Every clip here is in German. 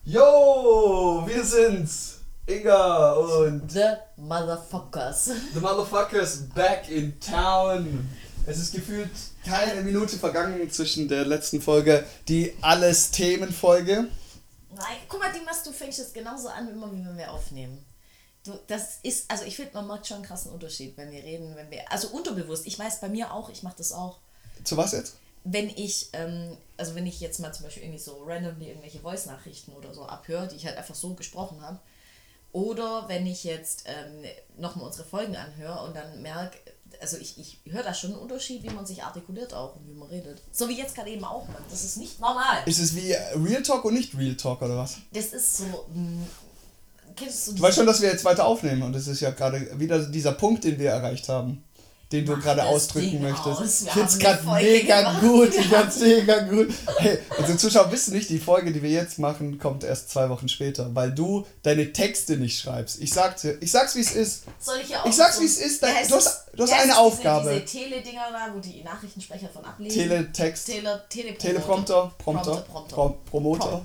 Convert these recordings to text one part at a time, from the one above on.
Yo, wir sind's, Inga und The Motherfuckers. The Motherfuckers back in town. Es ist gefühlt keine Minute vergangen zwischen der letzten Folge, die Alles-Themen-Folge. Nein, guck mal, du fängst es genauso an, immer wie wenn wir aufnehmen. Also ich finde, man merkt schon einen krassen Unterschied, wenn wir reden, also unterbewusst, ich weiß bei mir auch, ich mache das auch. Zu was jetzt? Wenn ich jetzt mal zum Beispiel irgendwie so randomly irgendwelche Voice-Nachrichten oder so abhöre, die ich halt einfach so gesprochen habe, oder wenn ich jetzt nochmal unsere Folgen anhöre und dann merke, also ich höre da schon einen Unterschied, wie man sich artikuliert auch und wie man redet. So wie jetzt gerade eben auch, Mann. Das ist nicht normal. Ist es wie Real Talk und nicht Real Talk oder was? Das ist so... Kennst du Du weißt schon, dass wir jetzt weiter aufnehmen und das ist ja gerade wieder dieser Punkt, den wir erreicht haben. Den du gerade ausdrücken möchtest. Ich find's gerade mega gut. Hey, unsere Zuschauer wissen nicht, die Folge, die wir jetzt machen, kommt erst 2 Wochen später, weil du deine Texte nicht schreibst. Ich sag's wie es ist. Soll ich ja auch Ich sag's so, wie es ist. Du hast eine diese Aufgabe. Diese Tele-Dinger da, wo die Nachrichtensprecher von ablesen. Teletext. Telepromoter. Promoter.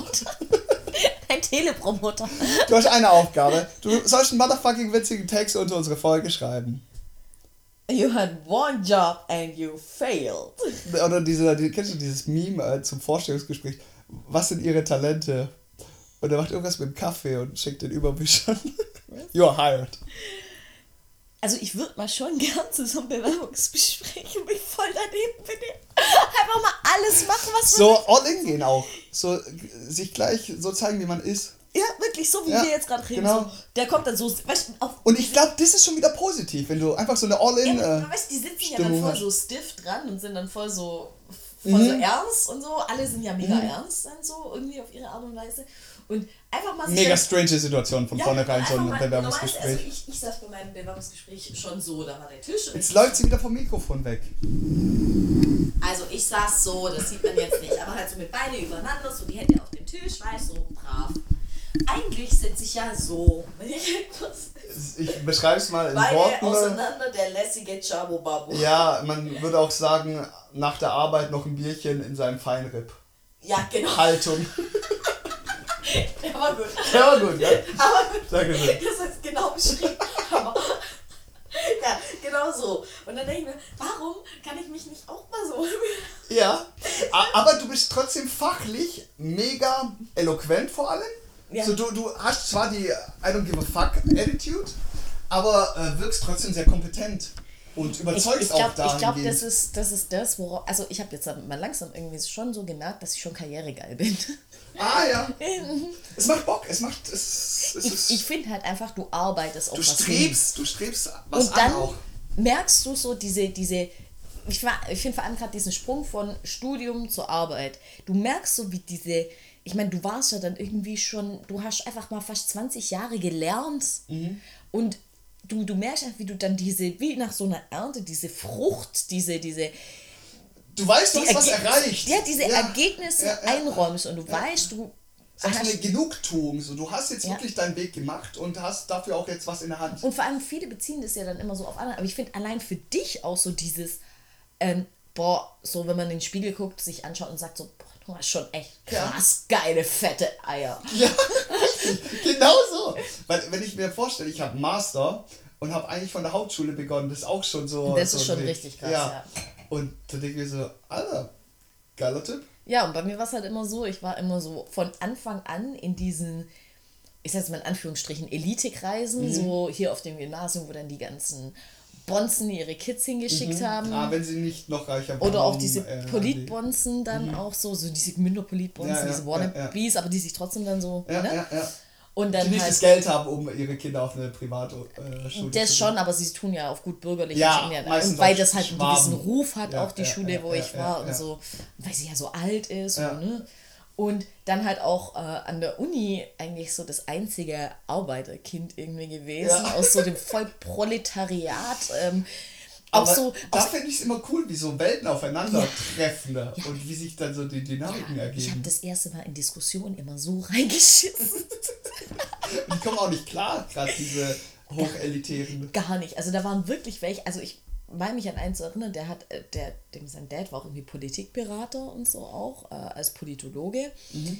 Ein Telepromoter. Du hast eine Aufgabe. Du sollst einen motherfucking witzigen Text unter unsere Folge schreiben. You had one job and you failed. Oder kennst du dieses Meme zum Vorstellungsgespräch? Was sind ihre Talente? Und er macht irgendwas mit dem Kaffee und schickt den Überwischern. You're hired. Also ich würde mal schon gern zu so einem Bewerbungsgespräch und mich voll daneben benehmen. Einfach mal alles machen, was so all in gehen auch. So sich gleich so zeigen, wie man ist. Ja, wirklich, so wie wir jetzt gerade reden. Genau. So, der kommt dann so... Weißt, und ich glaube, das ist schon wieder positiv, wenn du einfach so eine All-in weißt, die sitzen Stimmung ja dann voll hast. so stiff dran und sind dann voll so ernst und so. Alle sind ja mega ernst dann so, irgendwie auf ihre Art und Weise. Und einfach mal... Mega strange Situation von vornherein, so ein Bewerbungsgespräch. Also ich saß bei meinem Bewerbungsgespräch schon so, da war der Tisch. Und jetzt läuft sie wieder vom Mikrofon weg. Also ich saß so, das sieht man jetzt nicht, aber halt so mit Beine übereinander, so die Hände auf dem Tisch, war ich so brav. Eigentlich sitze ich ja so. Ich beschreibe es mal in Beine Worten. auseinander, der lässige Chabu-Babu. Ja, man würde auch sagen, nach der Arbeit noch ein Bierchen in seinem Feinripp. Ja, genau. Haltung. Der war gut. Der war gut, ja? Aber Danke schön. das ist genau beschrieben. Aber ja, genau so. Und dann denke ich mir, warum kann ich mich nicht auch mal so... Ja, aber du bist trotzdem fachlich mega eloquent vor allem. Ja. So, du hast zwar die I don't give a fuck Attitude, aber wirkst trotzdem sehr kompetent und überzeugst auch dahingehend. Ich glaube, das ist das, worauf... Also ich habe jetzt mal langsam irgendwie schon so gemerkt, dass ich schon karrieregeil bin. Ah ja. Es macht Bock, ich finde halt einfach, du arbeitest auf was hin. Du strebst was und dann an auch. Merkst du so diese ich finde vor allem gerade diesen Sprung von Studium zur Arbeit. Du merkst so, wie diese... Ich meine, du warst ja dann irgendwie schon... Du hast einfach mal fast 20 Jahre gelernt. Und du merkst einfach, wie du dann wie nach so einer Ernte, diese Frucht, diese... Du weißt, du hast was erreicht. Ja, diese Ergebnisse einräumst und du weißt, du... Das ist eine Genugtuung. So, du hast jetzt wirklich deinen Weg gemacht und hast dafür auch jetzt was in der Hand. Und vor allem viele beziehen das ja dann immer so auf andere. Aber ich finde allein für dich auch so dieses... so wenn man in den Spiegel guckt, sich anschaut und sagt so, boah, du hast schon echt krass geile, fette Eier. Ja, genau so. Weil wenn ich mir vorstelle, ich habe einen Master und habe eigentlich von der Hauptschule begonnen, das ist auch schon so... Das so ist schon richtig krass, ja. Und da denke ich mir so, Alter, geiler Typ. Ja, und bei mir war es halt immer so, ich war immer so von Anfang an in diesen, ich sag jetzt mal in Anführungsstrichen, Elitekreisen, so hier auf dem Gymnasium, wo dann die ganzen Bonzen ihre Kids hingeschickt haben. Ah, wenn sie nicht noch reicher waren. Oder auch diese Politbonzen dann auch so diese Gmünder-Politbonzen, diese Wannabes, aber die sich trotzdem dann so... Ja. Und dann die nicht halt, das Geld haben, um ihre Kinder auf eine Privatschule zu das schon, aber sie tun ja auf gut bürgerlich. meistens und weil auch das halt einen gewissen Ruf hat, Ja, auch die Schule, wo ich war und so, weil sie ja so alt ist. Ja. Und dann halt auch an der Uni eigentlich so das einzige Arbeiterkind irgendwie gewesen, aus so dem Vollproletariat. Aber da finde ich es immer cool, wie so Welten aufeinandertreffen und wie sich dann so die Dynamiken ergeben. Ich habe das erste Mal in Diskussionen immer so reingeschissen. Die kommen auch nicht klar, gerade diese hochelitären. Gar nicht. Also da waren wirklich welche, also ich meine mich an einen zu erinnern, sein Dad war auch irgendwie Politikberater und so auch, als Politologe.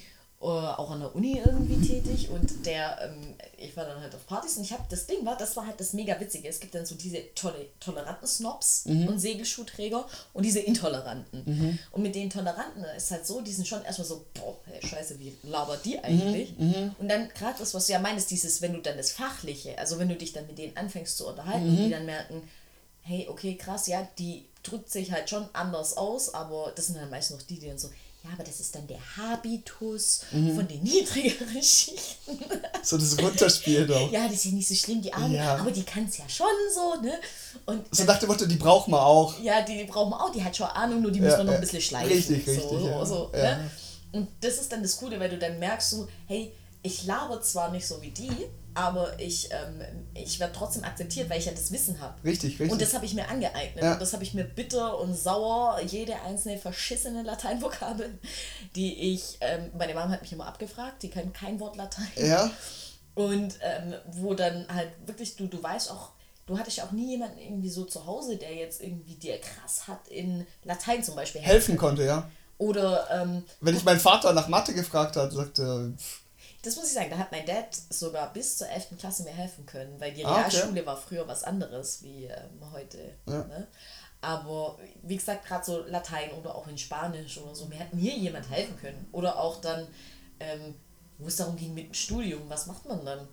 auch an der Uni irgendwie tätig und ich war dann halt auf Partys und das war halt das mega Witzige. Es gibt dann so diese toleranten Snobs und Segelschuhträger und diese Intoleranten. Und mit den Toleranten ist halt so, die sind schon erstmal so, boah, hey, scheiße, wie labert die eigentlich? Und dann gerade das, was du ja meinst, wenn du dann das Fachliche, also wenn du dich dann mit denen anfängst zu unterhalten und die dann merken, hey, okay, krass, ja, die drückt sich halt schon anders aus, aber das sind dann meist noch die dann so, ja, aber das ist dann der Habitus von den niedrigeren Schichten. So das Runterspiel doch. Ja, das ist ja nicht so schlimm, die Arme, aber die kann es ja schon so, ne? Und so nach dem Motto, die braucht man auch. Ja, die brauchen wir auch, die hat schon Ahnung, nur die müssen wir noch ein bisschen schleifen. Richtig, Ne? Und das ist dann das Coole, weil du dann merkst so, hey, ich laber zwar nicht so wie die, aber ich werde trotzdem akzeptiert, weil ich ja das Wissen habe. Richtig. Und das habe ich mir angeeignet. Ja. Und das habe ich mir bitter und sauer, jede einzelne verschissene Lateinvokabel, die ich, meine Mama hat mich immer abgefragt, die kann kein Wort Latein. Ja. Und wo dann halt wirklich, du weißt auch, du hattest ja auch nie jemanden irgendwie so zu Hause, der jetzt irgendwie dir krass hat in Latein zum Beispiel helfen konnte, ja. Oder wenn ich meinen Vater nach Mathe gefragt habe, sagte das muss ich sagen, da hat mein Dad sogar bis zur 11. Klasse mir helfen können, weil die Realschule war früher was anderes wie heute. Ja. Ne? Aber wie gesagt, gerade so Latein oder auch in Spanisch oder so, mir hat nie jemand helfen können. Oder auch dann, wo es darum ging mit dem Studium, was macht man dann?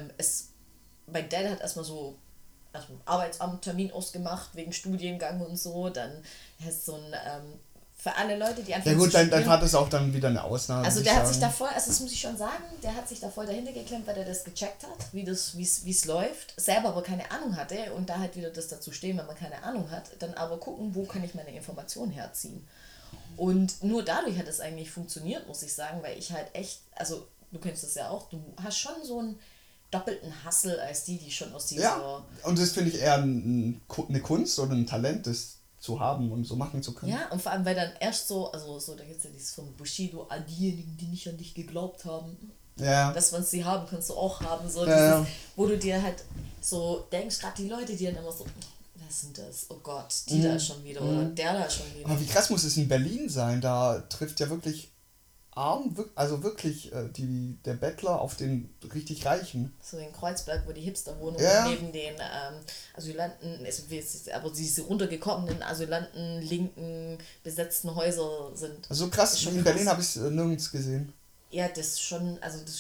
Mein Dad hat erstmal so Arbeitsamt Termin ausgemacht wegen Studiengang und so, dann hast so ein für alle Leute, die einfach. Ja gut, dein Vater ist auch dann wieder eine Ausnahme. Also der hat sich da voll, das muss ich schon sagen, der hat sich da voll dahinter geklemmt, weil der das gecheckt hat, wie es läuft, selber aber keine Ahnung hatte und da halt wieder das dazu stehen, wenn man keine Ahnung hat, dann aber gucken, wo kann ich meine Informationen herziehen. Und nur dadurch hat es eigentlich funktioniert, muss ich sagen, weil ich halt echt, also du kennst das ja auch, du hast schon so einen doppelten Hustle als die schon aus dieser... Ja, und das finde ich eher eine Kunst oder ein Talent, das zu haben und so machen zu können. Ja, und vor allem, weil dann erst so, da gibt es ja dieses von Bushido, all diejenigen, die nicht an dich geglaubt haben. Ja. Das, was sie haben, kannst du auch haben. So ja. Dieses, wo du dir halt so denkst, gerade die Leute, die dann immer so, was sind das? Oh Gott, die da schon wieder oder der da schon wieder. Aber wie krass muss es in Berlin sein? Da trifft ja wirklich also wirklich der Bettler auf den richtig Reichen. So in Kreuzberg, wo die Hipster wohnen, neben den Asylanten, aber diese runtergekommenen Asylanten, linken, besetzten Häuser sind. Also krass, in Berlin habe ich es nirgends gesehen. Ja, das ist schon,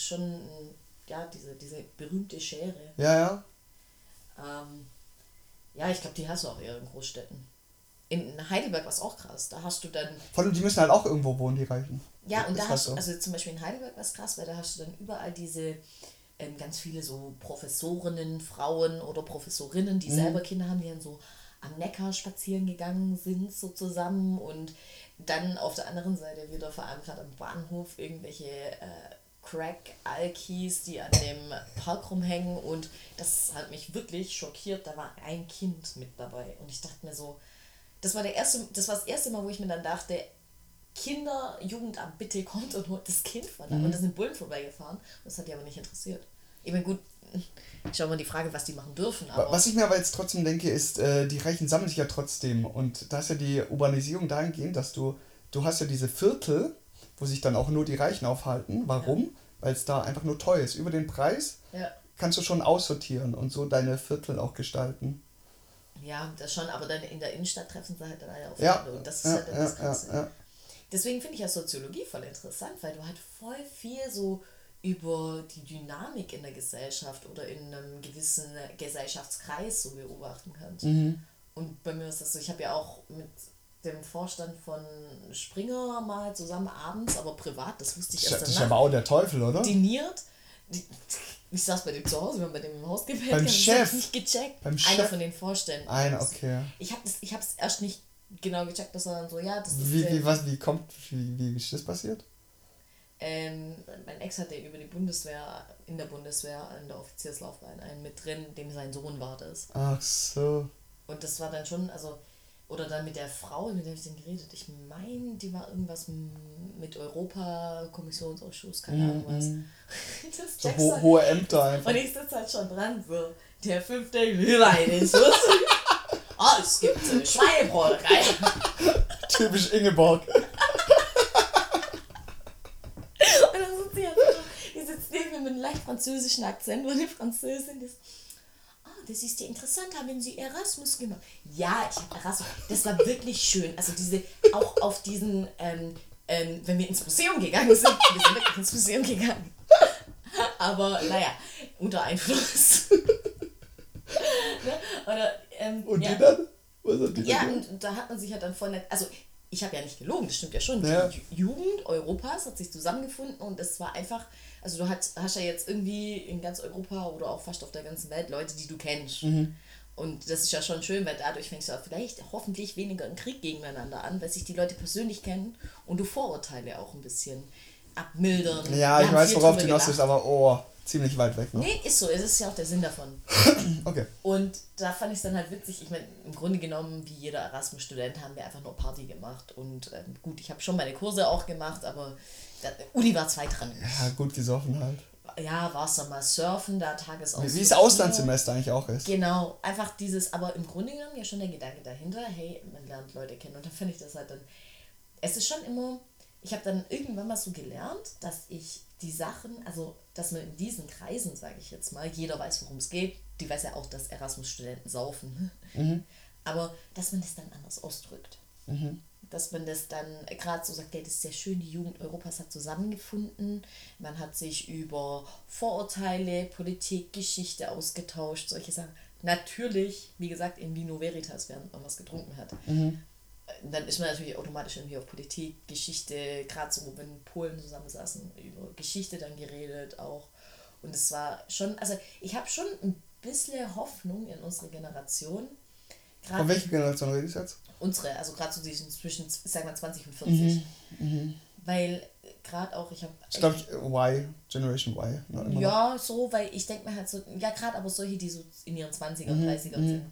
diese berühmte Schere. Ja. Ja, ich glaube, die hast du auch eher in Großstädten. In Heidelberg war es auch krass, da hast du dann... Vor allem, die müssen halt auch irgendwo wohnen, die Reichen. Ja, und da hast du, also zum Beispiel in Heidelberg war es krass, weil da hast du dann überall diese ganz viele so Professorinnen, Frauen oder Professorinnen, die selber Kinder haben, die dann so am Neckar spazieren gegangen sind, so zusammen und dann auf der anderen Seite wieder, vor allem gerade am Bahnhof, irgendwelche Crack-Alkis, die an dem Park rumhängen und das hat mich wirklich schockiert, da war ein Kind mit dabei und ich dachte mir so, das war das erste Mal, wo ich mir dann dachte, Kinder, Jugendamt, bitte kommt und holt das Kind von da. Und da sind Bullen vorbeigefahren. Das hat die aber nicht interessiert. Ich meine, gut, schau mal die Frage, was die machen dürfen. Aber was ich mir aber jetzt trotzdem denke, ist, die Reichen sammeln sich ja trotzdem. Und da ist ja die Urbanisierung dahingehend, dass du hast ja diese Viertel, wo sich dann auch nur die Reichen aufhalten. Warum? Ja. Weil es da einfach nur teuer ist. Über den Preis kannst du schon aussortieren und so deine Viertel auch gestalten. Ja, das schon, aber dann in der Innenstadt treffen sie halt dann alle aufeinander. Und das ist halt dann das Ganze. Ja. Deswegen finde ich ja Soziologie voll interessant, weil du halt voll viel so über die Dynamik in der Gesellschaft oder in einem gewissen Gesellschaftskreis so beobachten kannst. Und bei mir ist das so, ich habe ja auch mit dem Vorstand von Springer mal zusammen abends, aber privat, das wusste ich erst danach. Das ist aber auch der Teufel, oder? Diniert. Ich saß bei dem zu Hause, wir haben bei dem im Haus gewählt. Beim Chef? Nicht gecheckt. Beim Chef? Einer von den Vorständen. Einer, okay. Ich hab's erst nicht genau gecheckt, dass er dann so, ja, das ist... Wie ist das passiert? Mein Ex hatte in der Bundeswehr, in der Offizierslaufbahn, einen mit drin, dem sein Sohn war das. Ach so. Und das war dann schon, also... Oder dann mit der Frau, mit der ich denn geredet. Ich meine, die war irgendwas mit Europa-Kommissionsausschuss, keine Ahnung was. Das so hohe Ämter einfach. Und ich sitze halt schon dran, so, der 5. Glühwein ist so. Es gibt Schweinebraterei. Typisch Ingeborg. Und dann mit einem leicht französischen Akzent, wo eine Französin ist. Das ist ja interessant, haben Sie Erasmus gemacht? Ja, ich habe Erasmus. Das war wirklich schön. Also auch auf diesen, wenn wir ins Museum gegangen sind, wir sind wirklich ins Museum gegangen. Aber naja, unter Einfluss. Ne? Oder, und die dann? Was hat die ja, dann? und da hat man sich ja dann voll nett, also ich habe ja nicht gelogen, das stimmt ja schon. Ja. Die Jugend Europas hat sich zusammengefunden und es war einfach, also du hast ja jetzt irgendwie in ganz Europa oder auch fast auf der ganzen Welt Leute, die du kennst. Und das ist ja schon schön, weil dadurch fängst du auch vielleicht hoffentlich weniger einen Krieg gegeneinander an, weil sich die Leute persönlich kennen und du Vorurteile auch ein bisschen abmildern. Ja, ich weiß, worauf du hinaus bist, aber ziemlich weit weg. Ne? Nee, ist so, es ist ja auch der Sinn davon. Okay. Und da fand ich es dann halt witzig, ich meine, im Grunde genommen, wie jeder Erasmus-Student, haben wir einfach nur Party gemacht. Und gut, ich habe schon meine Kurse auch gemacht, aber Uni war zweitrangig. Ja, gut gesoffen halt. Ja, warst dann mal surfen, da Tagesausflug. Wie es Auslandssemester eigentlich auch ist. Genau, einfach dieses, aber im Grunde genommen ja schon der Gedanke dahinter, hey, man lernt Leute kennen. Und dann finde ich das halt dann, es ist schon immer, ich habe dann irgendwann mal so gelernt, dass ich die Sachen, also dass man in diesen Kreisen, sage ich jetzt mal, jeder weiß, worum es geht, die weiß ja auch, dass Erasmus-Studenten saufen, aber dass man das dann anders ausdrückt. Dass man das dann gerade so sagt, ja, das ist sehr schön, die Jugend Europas hat zusammengefunden, man hat sich über Vorurteile, Politik, Geschichte ausgetauscht, solche Sachen. Natürlich, wie gesagt, in Vino Veritas, während man was getrunken hat. Dann ist man natürlich automatisch irgendwie auf Politik, Geschichte, gerade so, wenn Polen zusammensaßen, über Geschichte dann geredet auch. Und es war schon, also ich habe schon ein bisschen Hoffnung in unsere Generation. Von welcher Generation redest du jetzt? Unsere, also gerade so zwischen, sag mal, 20 und 40. Weil gerade auch, ich habe... Ich glaube, Generation Y. Ja, so, weil ich denke mir halt so, ja gerade aber solche, die so in ihren 20er, 30er sind.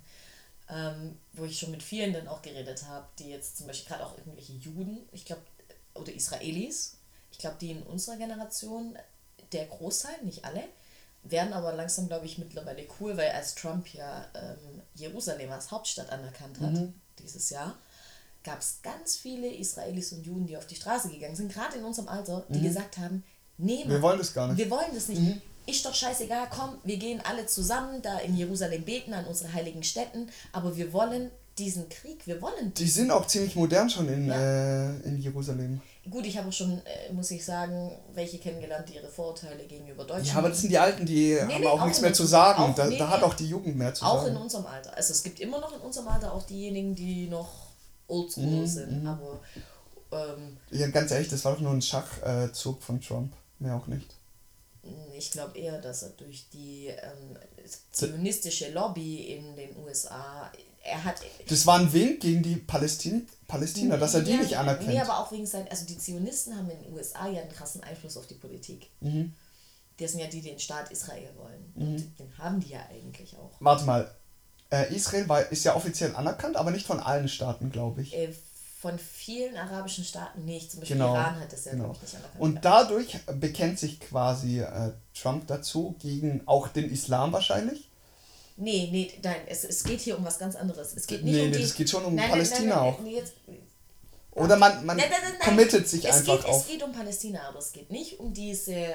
Wo ich schon mit vielen dann auch geredet habe, die jetzt zum Beispiel gerade auch irgendwelche Juden, ich glaube, oder Israelis, ich glaube, die in unserer Generation, der Großteil, nicht alle, werden aber langsam, glaube ich, mittlerweile cool, weil als Trump ja Jerusalem als Hauptstadt anerkannt hat, dieses Jahr, gab es ganz viele Israelis und Juden, die auf die Straße gegangen sind, gerade in unserem Alter, die gesagt haben, nee, Mann, wir wollen das gar nicht. Wir wollen das nicht. Ist doch scheißegal, komm, wir gehen alle zusammen da in Jerusalem beten, an unsere heiligen Stätten, aber wir wollen diesen Krieg, wir wollen... Die sind auch ziemlich modern schon in Jerusalem. Gut, ich habe auch schon, muss ich sagen, welche kennengelernt, die ihre Vorurteile gegenüber Deutschen... Ja, aber das sind die Alten, die haben auch nichts mehr zu sagen. Da hat auch die Jugend mehr zu sagen. Auch in unserem Alter. Also es gibt immer noch in unserem Alter auch diejenigen, die noch oldschool sind, aber... ja, ganz ehrlich, das war doch nur ein Schachzug von Trump. Mehr auch nicht. Ich glaube eher, dass er durch die zionistische Lobby in den USA, das war ein Wink gegen die Palästina, dass er die nicht anerkennt. Nee, aber auch wegen seinen, also die Zionisten haben in den USA ja einen krassen Einfluss auf die Politik. Das sind ja die, die den Staat Israel wollen. Und den haben die ja eigentlich auch. Warte mal, Israel ist ja offiziell anerkannt, aber nicht von allen Staaten, glaube ich. Von vielen arabischen Staaten nicht. Zum Beispiel Iran hat das ja nicht anerkannt. Und dadurch bekennt sich quasi Trump dazu, gegen auch den Islam wahrscheinlich. Nee, nein, es geht hier um was ganz anderes. Es geht nicht es geht schon um Palästina auch. Jetzt, oder man committet sich einfach auf. Es geht um Palästina, aber es geht nicht um diese,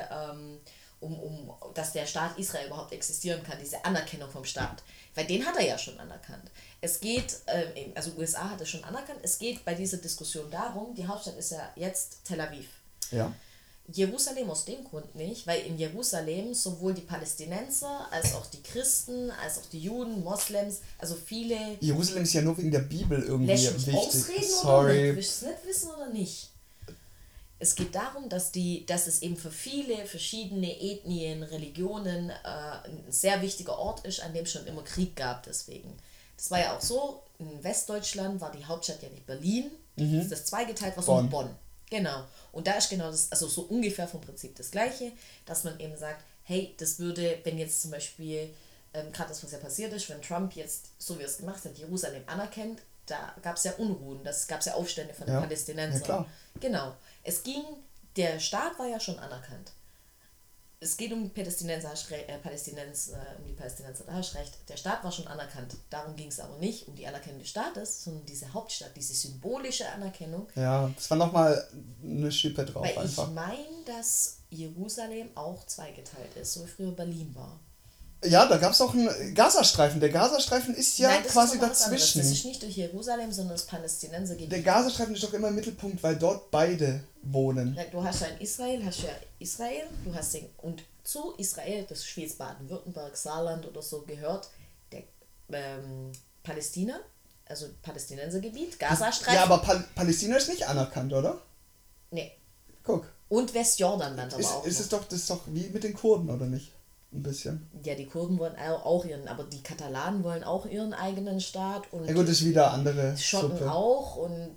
dass der Staat Israel überhaupt existieren kann, diese Anerkennung vom Staat. Weil den hat er ja schon anerkannt. Es geht, also USA hat es schon anerkannt, es geht bei dieser Diskussion darum, die Hauptstadt ist ja jetzt Tel Aviv. Ja. Jerusalem aus dem Grund nicht, weil in Jerusalem sowohl die Palästinenser als auch die Christen, als auch die Juden, Moslems, also viele... Jerusalem ist ja nur wegen der Bibel irgendwie wichtig. Ausreden Sorry. Oder nicht? Willst du es nicht wissen oder nicht? Es geht darum, dass es eben für viele verschiedene Ethnien, Religionen ein sehr wichtiger Ort ist, an dem es schon immer Krieg gab deswegen. Das war ja auch so, in Westdeutschland war die Hauptstadt ja nicht Berlin, das zweigeteilt war so Bonn. Genau. Und da ist genau das, also so ungefähr vom Prinzip das Gleiche, dass man eben sagt, hey, das würde, wenn jetzt zum Beispiel, gerade das, was ja passiert ist, wenn Trump jetzt, so wie er es gemacht hat, Jerusalem anerkennt, da gab es ja Unruhen, das gab es ja Aufstände von den Palästinensern. Ja, klar. Genau. Der Staat war ja schon anerkannt. es geht um Palästinenser, um die Palästinenser, da hast du recht. Der Staat war schon anerkannt. Darum ging es aber nicht um die Anerkennung des Staates, sondern diese Hauptstadt, diese symbolische Anerkennung. Ja, das war nochmal eine Schippe drauf weil einfach. Ich meine, dass Jerusalem auch zweigeteilt ist, so wie früher Berlin war. Ja, da gab es auch einen Gazastreifen. Der Gazastreifen ist ja Nein, quasi ist dazwischen. Das ist nicht durch Jerusalem, sondern das Palästinensergebiet. Der Gazastreifen ist doch immer im Mittelpunkt, weil dort beide wohnen. Du hast ja in Israel, du hast den, und zu Israel, das Schweiz, Baden-Württemberg, Saarland oder so gehört, der Palästina, also Palästinensergebiet, Gazastreifen. Ja, aber Palästina ist nicht anerkannt, oder? Nee. Guck. Und Westjordanland aber auch. Das ist doch wie mit den Kurden, oder nicht? Ein bisschen. Ja, die Kurden wollen auch aber die Katalanen wollen auch ihren eigenen Staat. Und ja gut, das ist wieder andere Schotten Suppe. auch und...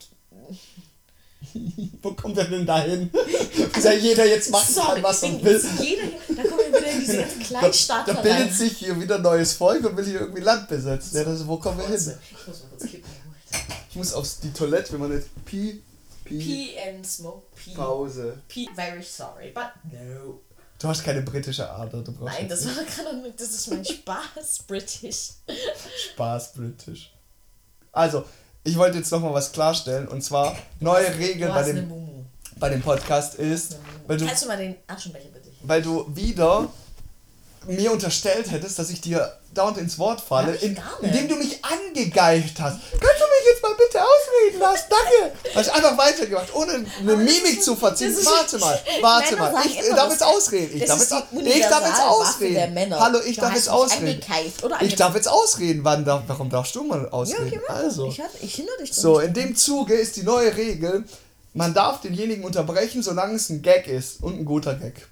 Wo kommen wir denn dahin? Dass ja jeder jetzt machen kann, was er will. Da kommen wir wieder in diese ganzen Kleinstaaten Da bildet sich hier wieder ein neues Volk und will hier irgendwie Land besetzen. Ja, wo kommen wir hin? Ich muss mal kurz kippen. Ich muss auf die Toilette, wenn man nicht Pee and smoke pee. Pause. Pee, very sorry, but no. Du hast keine britische Ader, du brauchst Nein, das ist mein Spaß, British. Spaß, British. Also, ich wollte jetzt nochmal was klarstellen, und zwar neue Regel bei dem Podcast ist, Kannst du mal den Aschenbecher bitte? Weil du wieder mir unterstellt hättest, dass ich dir dauernd ins Wort falle, indem du mich angegeift hast. Kannst du mich jetzt mal bitte ausreden lassen? Danke! Hast du einfach weitergemacht, ohne eine Mimik zu verziehen. Warte mal. Ich darf jetzt ausreden. Ich darf jetzt ausreden. Hallo, ich darf jetzt ausreden. Ich darf jetzt ausreden. Warum darfst du mal ausreden? Ja, also. Ich hindere dich. So, in dem Zuge ist die neue Regel, man darf denjenigen unterbrechen, solange es ein Gag ist und ein guter Gag.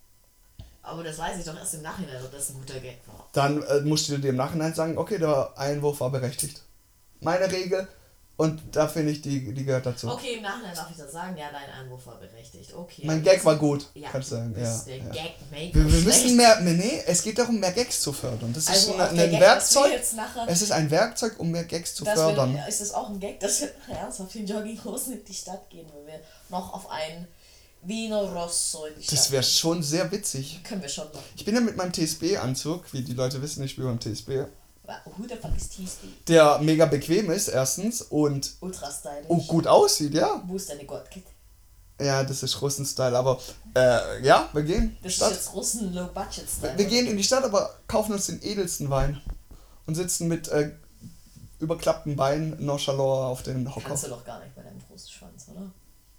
Aber das weiß ich doch erst im Nachhinein, ob das ein guter Gag war. Dann musst du dir im Nachhinein sagen, okay, der Einwurf war berechtigt. Meine Regel, und da finde ich, die gehört dazu. Okay, im Nachhinein darf ich das sagen, ja, dein Einwurf war berechtigt. Okay. Mein Gag war gut, ja, kannst du sagen. Ja, der Gag wir müssen mehr, es geht darum, mehr Gags zu fördern. Das ist ein Werkzeug, es ist ein Werkzeug, um mehr Gags zu fördern. Ist es auch ein Gag, dass wir ernsthaft in Jogginghosen in die Stadt gehen, wenn wir noch auf einen Wiener Rosso in die Stadt. Das wäre schon sehr witzig. Können wir schon machen. Ich bin ja mit meinem TSB-Anzug, wie die Leute wissen, ich spiele beim TSB. Who the fuck ist TSB? Der mega bequem ist, erstens, und ultra stylisch. Gut aussieht, ja. Wo ist deine Gottkette? Ja, das ist Russen-Style, aber ja, wir gehen. Das Stadt. Ist jetzt Russen-Low-Budget-Style. Wir gehen in die Stadt, aber kaufen uns den edelsten Wein und sitzen mit überklappten Beinen nonchalant auf den Hocker. Kannst du doch gar nicht bei deinem großen Schwanz, oder?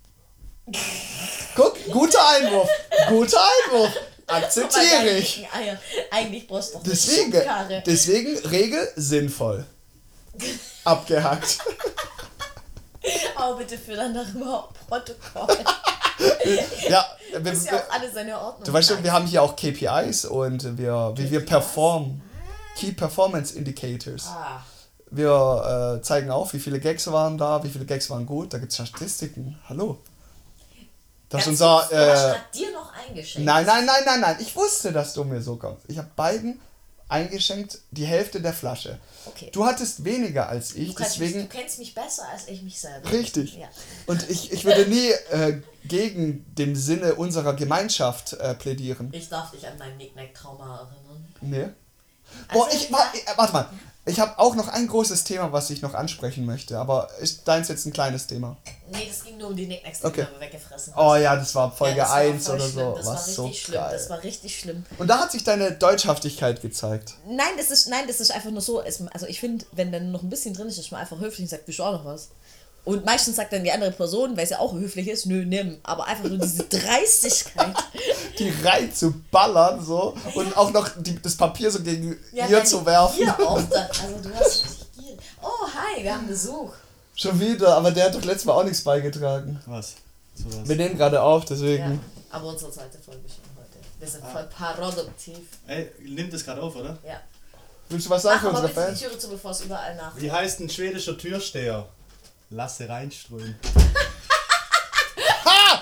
Guck, guter Einwurf. Akzeptiere ich. Eigentlich brauchst du doch eine Schubkarre. Deswegen Regel sinnvoll. Abgehakt. Aber bitte für dann noch überhaupt Protokoll. Ja, das ist ja auch alles in Ordnung. Du weißt schon, wir haben hier auch KPIs und wie wir performen. Key Performance Indicators. Wir zeigen auf, wie viele Gags waren da, wie viele Gags waren gut. Da gibt es Statistiken. Hallo. Das ist unser. Du hast dir noch eingeschenkt. Nein. Ich wusste, dass du mir so kommst. Ich habe beiden eingeschenkt die Hälfte der Flasche. Okay. Du hattest weniger als ich, deswegen. Du kennst mich besser als ich mich selber. Richtig. Ja. Und ich würde nie gegen den Sinne unserer Gemeinschaft plädieren. Ich darf dich an mein Nicknack-Trauma erinnern. Nee. Warte mal. Ich habe auch noch ein großes Thema, was ich noch ansprechen möchte, aber ist deins jetzt ein kleines Thema? Nee, das ging nur um die Nicknacks, die du weggefressen hast. Oh ja, das war Folge 1 oder so. Das war richtig schlimm. Das war richtig schlimm. Und da hat sich deine Deutschhaftigkeit gezeigt. Nein, das ist einfach nur so. Also ich finde, wenn dann noch ein bisschen drin ist man einfach höflich und sagt, willst du auch noch was? Und meistens sagt dann die andere Person, weil sie auch höflich ist, nö, nimm. Aber einfach nur diese Dreistigkeit. Die rein zu ballern so und auch noch das Papier so gegen ihr zu werfen. Ja, auch dann. Also du hast richtig gierig. Oh, hi, wir haben Besuch. Schon wieder, aber der hat doch letztes Mal auch nichts beigetragen. Was? Wir nehmen gerade auf, deswegen. Ja, aber unsere zweite Folge schon heute. Wir sind voll paroduktiv. Ey, nimmt das gerade auf, oder? Ja. Willst du was sagen für unsere Fans? Fans? Die Türe zu, bevor es überall nach. Wie heißt ein schwedischer Türsteher? Lasse reinströmen. Ha!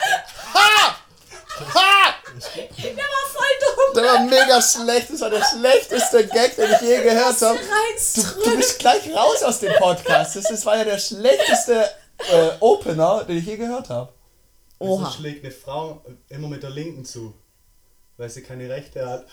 Der war voll dumm. Der war mega schlecht. Das war der schlechteste Gag, den ich je gehört habe. Du bist gleich raus aus dem Podcast. Das war ja der schlechteste Opener, den ich je gehört habe. Oha. Wieso schlägt eine Frau immer mit der Linken zu? weil sie keine Rechte hat.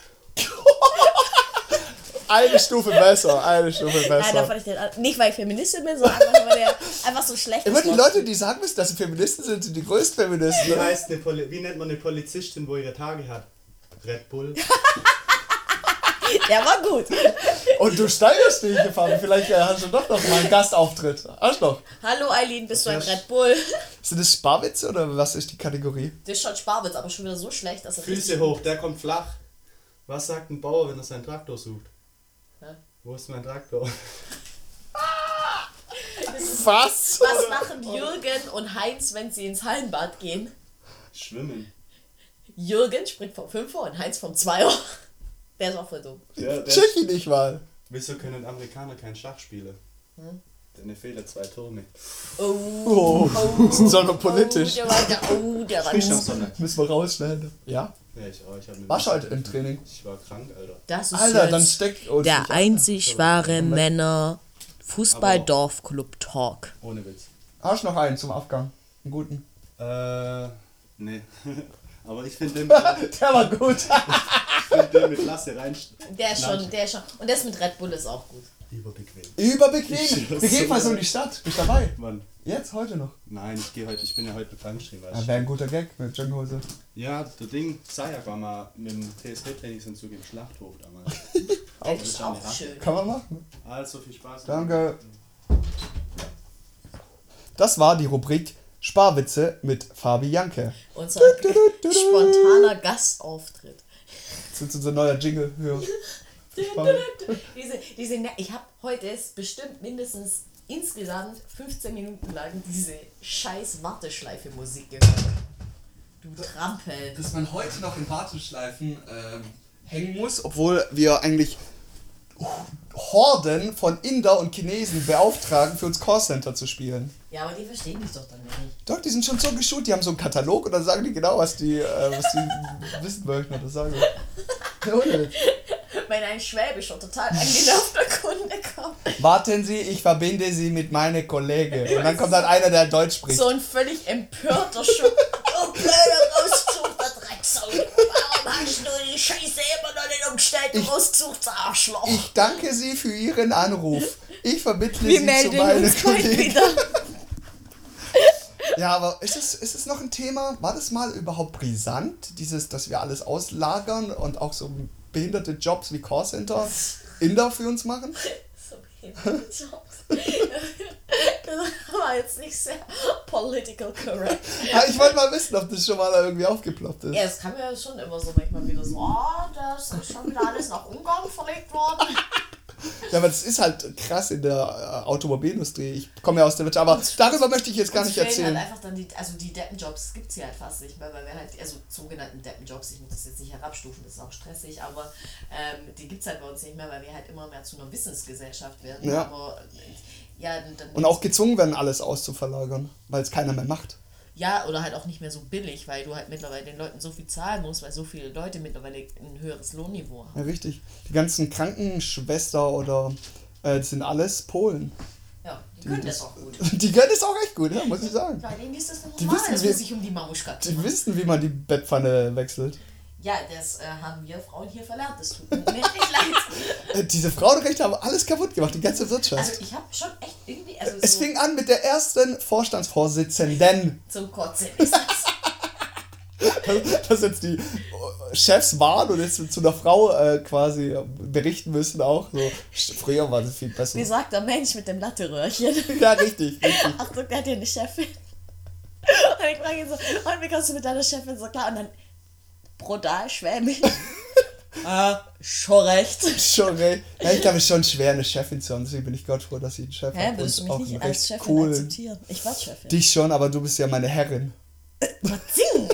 Eine Stufe besser. Nein, da fand ich den nicht, weil ich Feministin bin, sondern einfach, weil der einfach so schlecht Immer ist. die Leute, die sagen müssen, dass sie Feministen sind, sind die größten Feministen. Wie nennt man eine Polizistin, wo ihre Tage hat? Red Bull. Der war gut. Und du steigerst dich, Fabi. Vielleicht hast du doch noch mal einen Gastauftritt. Arschloch. Hallo Eileen, bist du ein Red Bull? Sind das Sparwitze oder was ist die Kategorie? Das ist schon Sparwitz, aber schon wieder so schlecht, dass er Füße hoch, der kommt flach. Was sagt ein Bauer, wenn er seinen Traktor sucht? Hä? Wo ist mein Traktor? Was? Was machen Jürgen und Heinz, wenn sie ins Hallenbad gehen? Schwimmen. Jürgen springt vom 5er und Heinz vom 2er. Der ist auch voll dumm. Ja, Check ihn nicht mal. Wieso können Amerikaner kein Schach spielen? Denn fehlen 2 Türme. Oh, das ist doch noch politisch. Der war gut. Müssen wir rausschneiden. Ja? Ja, ich auch. Warst du heute im Training? Ich war krank, Alter. Das ist Alter, jetzt dann steckt uns der nicht einzig wahre Männer Fußball-Dorfclub-Talk. Ohne Witz. Hast du noch einen zum Abgang? Einen guten? Nee. Aber ich finde den, Der war gut. mit Lasse rein. Der ist schon. Und das mit Red Bull ist auch gut. Überbequem. Überbequem. Wir gehen mal so in die Stadt. Bist du dabei? Wann? Jetzt? Heute noch? Nein, ich bin ja heute mit Tankstream, weißt Ja, du. wäre ein guter Gag mit Jogginghose. Ja, der Ding, Zayak war mal mit dem TSP-Trainingsanzug im Schlachthof damals. Das ist auch schön. Kann man machen. Also viel Spaß. Danke. Das war die Rubrik Sparwitze mit Fabi Janke. Unser spontaner Gastauftritt. Das ist unser neuer Jingle. Ja. Ich habe heute bestimmt mindestens insgesamt 15 Minuten lang diese scheiß Warteschleife-Musik gehört. Du Trampel. Dass man heute noch in Warteschleifen hängen muss, obwohl wir eigentlich Horden von Inder und Chinesen beauftragen, für uns Callcenter zu spielen. Ja, aber die verstehen dich doch dann nicht. Doch, die sind schon so geschult, die haben so einen Katalog und dann sagen die genau, was die wissen möchten oder sagen. Ja, ohne. Wenn ein schwäbischer, total angenervter Kunde kommt. Warten Sie, ich verbinde Sie mit meiner Kollegin. Und dann kommt dann einer, der Deutsch spricht. So ein völlig empörter Schuh. Oh, blöder Auszug, der Drecksau. Warum hast du die Scheiße immer noch nicht umgestellt, du Auszugsarschloch? Ich danke Sie für Ihren Anruf. Ich vermittle Wir Sie zu melden meiner uns bald Kollegin. wieder. Ja, aber ist es noch ein Thema? War das mal überhaupt brisant, dass wir alles auslagern und auch so behinderte Jobs wie Callcenter Inder für uns machen? So behinderte Jobs. Das war jetzt nicht sehr political correct. Ja, ich wollte mal wissen, ob das schon mal irgendwie aufgeploppt ist. Ja, es kam ja schon immer so manchmal wieder so, das ist schon wieder alles nach Ungarn verlegt worden. Ja, aber das ist halt krass in der Automobilindustrie. Ich komme ja aus der Wirtschaft, aber darüber möchte ich jetzt gar nicht erzählen. Halt einfach dann die Deppenjobs gibt es hier halt fast nicht mehr, weil wir halt, also sogenannten Deppenjobs, ich muss das jetzt nicht herabstufen, das ist auch stressig, aber die gibt es halt bei uns nicht mehr, weil wir halt immer mehr zu einer Wissensgesellschaft werden. Ja. Aber, ja, dann Und auch gezwungen werden, alles auszuverlagern, weil es keiner mehr macht. ja, oder halt auch nicht mehr so billig, weil du halt mittlerweile den Leuten so viel zahlen musst, weil so viele Leute mittlerweile ein höheres Lohnniveau haben. Ja, richtig. Die ganzen Krankenschwester oder das sind alles Polen. Ja, die können das auch gut. Die können das auch echt gut, ja, muss ich sagen. Bei denen ist das noch Die normal, wissen, dass wie- man sich um die Mamuschka Die kümmert. wissen, wie man die Bettpfanne wechselt. Ja, das haben wir Frauen hier verlernt. Das tut mir nicht leid. Diese Frauenrechte haben alles kaputt gemacht, die ganze Wirtschaft. Also ich habe schon echt irgendwie, also Es so fing an mit der ersten Vorstandsvorsitzenden, zum Kotzen ist das. dass jetzt die Chefs waren und jetzt zu einer Frau quasi berichten müssen auch. So. Früher war das viel besser. Wie sagt der Mensch mit dem Latteröhrchen? Ja, richtig. Achtung, der hat hier eine Chefin. Und ich frage ihn so, und wie kommst du mit deiner Chefin so klar? Und dann brutal schwäbisch. Schon recht. Schon, ey. Ja, ich glaube, es ist schon schwer, eine Chefin zu haben. Deswegen bin ich Gott froh, dass ich einen Chef Hä, habe. würdest du mich auch nicht einen als recht Chefin coolen. akzeptieren? Ich war Chefin. Dich schon, aber du bist ja meine Herrin. Zing!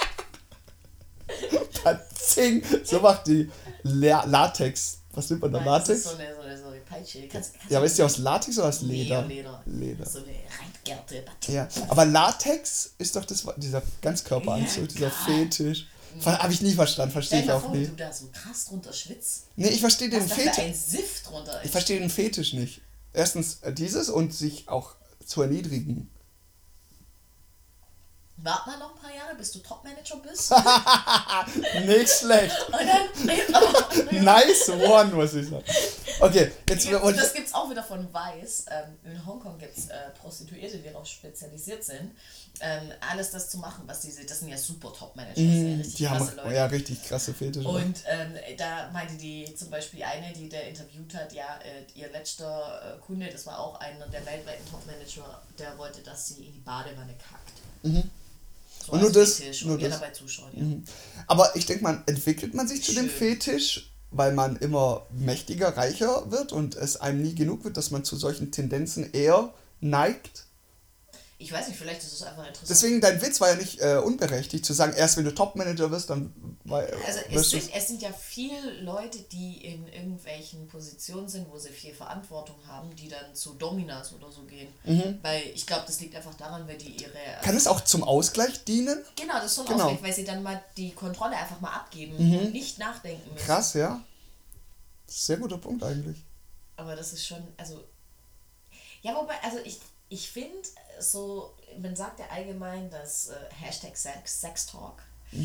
Zing! So macht die Latex. Was nimmt man da? Nein, das Latex? ist so eine Peitsche. Kannst Ja, aber ist die aus Latex oder aus Leder? Leder. So eine Reitgerte. Ja, aber Latex ist doch dieser Ganzkörperanzug, Ja, dieser geil. Fetisch. Habe ich nie verstanden, verstehe Stell ich dir auch vor, wie nie. du da so krass drunter schwitzt. Nee, ich verstehe den Was da für Fetisch. ein Sift drunter Ich ist. verstehe den Fetisch nicht. Erstens dieses und sich auch zu erniedrigen. warte mal noch ein paar Jahre, bis du Top-Manager bist. Nicht schlecht. Und dann, Nice one, muss ich sagen. Okay, jetzt... das gibt's auch wieder von Vice. In Hongkong gibt's Prostituierte, die darauf spezialisiert sind, alles das zu machen, was diese... Das sind ja super Top-Manager. Die haben Leute. Ja richtig krasse Fetische. Und da meinte die zum Beispiel eine, die der interviewt hat, ja, ihr letzter Kunde, das war auch einer der weltweiten Top-Manager, der wollte, dass sie in die Badewanne kackt. So und nur das, Fetisch nur und das. Dabei zuschaut, ja. Aber ich denke mal, entwickelt man sich zu dem Fetisch, weil man immer mächtiger, reicher wird und es einem nie genug wird, dass man zu solchen Tendenzen eher neigt? Ich weiß nicht, vielleicht ist es einfach interessant. Deswegen, dein Witz war ja nicht unberechtigt, zu sagen, erst wenn du Top-Manager wirst, dann... Also es sind ja viele Leute, die in irgendwelchen Positionen sind, wo sie viel Verantwortung haben, die dann zu Dominas oder so gehen. Weil ich glaube, das liegt einfach daran, weil die ihre... Kann es auch zum Ausgleich dienen? Genau, das ist so ein Ausgleich, weil sie dann mal die Kontrolle einfach mal abgeben und nicht nachdenken müssen. Krass, ja. Sehr guter Punkt eigentlich. Aber das ist schon, also... Ja, wobei, also ich finde so, man sagt ja allgemein, dass Hashtag Sextalk.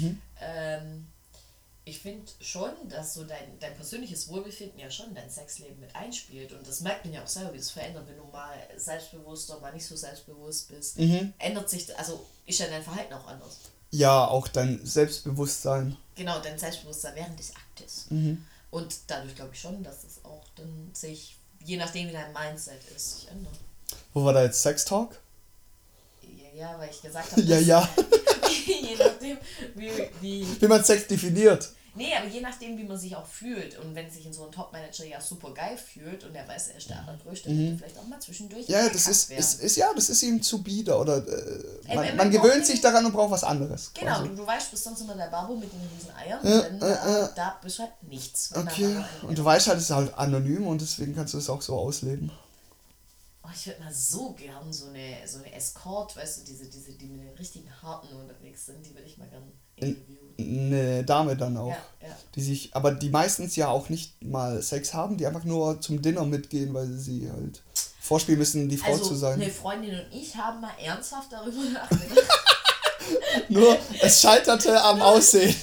Ich finde schon, dass so dein persönliches Wohlbefinden ja schon in dein Sexleben mit einspielt. Und das merkt man ja auch selber, wie das verändert, wenn du mal selbstbewusster, mal nicht so selbstbewusst bist. Ändert sich, also ist ja dein Verhalten auch anders. Ja, auch dein Selbstbewusstsein. Genau, dein Selbstbewusstsein während des Aktes. Und dadurch glaube ich schon, dass es auch dann sich, je nachdem wie dein Mindset ist, sich ändert. Wo war da jetzt Sextalk? Ja, weil ich gesagt habe, ja. je nachdem, wie man Sex definiert. Nee, aber je nachdem, wie man sich auch fühlt. Und wenn sich in so ein Top-Manager ja super geil fühlt und er weiß, er ist der allergrößte, dann wird vielleicht auch mal zwischendurch ja, das ist ihm zu bieder. Oder man gewöhnt sich daran und braucht was anderes. Genau, du weißt, du bist sonst immer der Babo mit den riesen Eiern. Da bist du halt nichts. Okay, und du weißt halt, es ist halt anonym und deswegen kannst du es auch so ausleben. Oh, ich würde mal so gern so eine Escort, weißt du, diese, die mit den richtigen Harten unterwegs sind, die würde ich mal gern interviewen. Eine Dame dann auch. Ja. Aber die meistens ja auch nicht mal Sex haben, die einfach nur zum Dinner mitgehen, weil sie halt vorspielen müssen, die Frau zu sein. Eine Freundin und ich haben mal ernsthaft darüber nachgedacht. Nur, es scheiterte am Aussehen.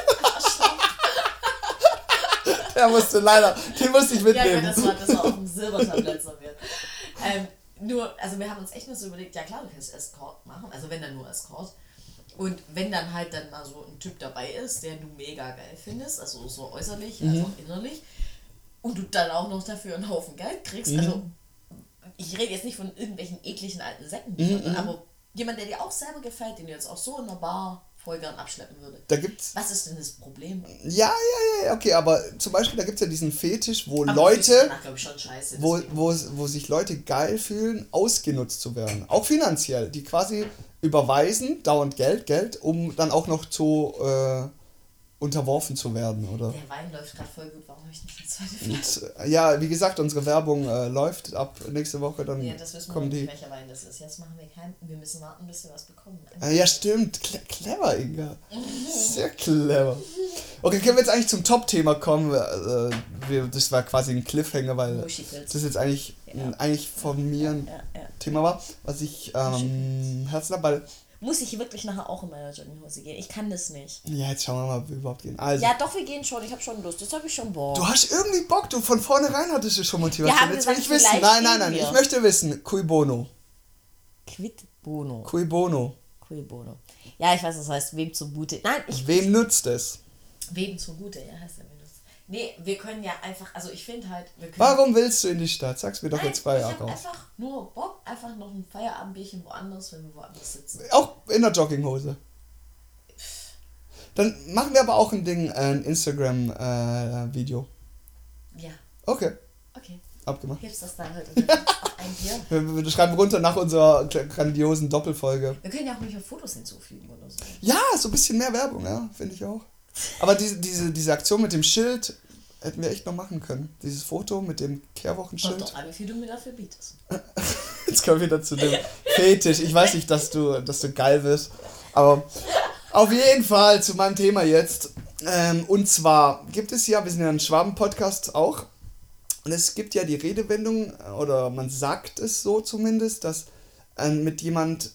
Den musste ich mitnehmen. Ja, das war auf dem Silbertablett serviert. Also wir haben uns echt nur so überlegt, ja klar, du kannst Escort machen, also wenn dann nur Escort. Und wenn dann halt dann mal so ein Typ dabei ist, der du mega geil findest, also so äußerlich, also auch innerlich, und du dann auch noch dafür einen Haufen Geld kriegst, also ich rede jetzt nicht von irgendwelchen ekligen alten Säcken, aber jemand, der dir auch selber gefällt, den du jetzt auch so in einer Bar voll gern abschleppen würde. Was ist denn das Problem? Ja, okay, aber zum Beispiel, da gibt es ja diesen Fetisch, wo Leute, wo sich Leute geil fühlen, ausgenutzt zu werden. Auch finanziell, die quasi überweisen, dauernd Geld, um dann auch noch zu unterworfen zu werden, oder? Der Wein läuft gerade voll gut, warum habe ich nicht eine zweite Flasche? Ja, wie gesagt, unsere Werbung läuft ab nächste Woche, dann das wissen wir nicht, welcher Wein das ist. Jetzt machen wir keinen, wir müssen warten, bis wir was bekommen. Ja, stimmt. Clever, Inga. Sehr clever. Okay, können wir jetzt eigentlich zum Top-Thema kommen? Das war quasi ein Cliffhanger, weil das jetzt eigentlich von mir ein Thema war, was ich Herzen habe, weil... Muss ich wirklich nachher auch in meiner Jogginghose gehen? Ich kann das nicht. Ja, jetzt schauen wir mal, ob wir überhaupt gehen. Also, ja, doch, wir gehen schon. Ich habe schon Lust. Jetzt habe ich schon Bock. Du hast irgendwie Bock. Du von vornherein hattest du schon Motivation. Jetzt will ich wissen. Nein. Ich möchte wissen. Cui bono. Quid bono. Cui bono. Cui bono. Ja, ich weiß, das heißt, wem zugute. Nein, wem nützt es? Wem zugute, ja, heißt ja wem nützt. Nee, wir können ja einfach, also ich finde halt... Warum willst du in die Stadt? Sag's mir doch jetzt Feierabend. Ich habe einfach nur Bock, einfach noch ein Feierabendbierchen woanders, wenn wir woanders sitzen. Auch in der Jogginghose. Dann machen wir aber auch ein Instagram-Video. Ja. Okay. Abgemacht. Gibt's das dann heute auf ein Bier? Wir schreiben runter nach unserer grandiosen Doppelfolge. Wir können ja auch manchmal Fotos hinzufügen oder so. Ja, so ein bisschen mehr Werbung, ja, finde ich auch. Aber diese Aktion mit dem Schild hätten wir echt noch machen können. Dieses Foto mit dem Kehrwochenschild. Kommt doch an, wie viel du mir dafür bietest. Jetzt kommen wir wieder zu dem Fetisch. Ich weiß nicht, dass du geil wirst. Aber auf jeden Fall zu meinem Thema jetzt. Und zwar gibt es ja, wir sind ja ein Schwaben-Podcast auch. Und es gibt ja die Redewendung, oder man sagt es so zumindest, dass mit jemand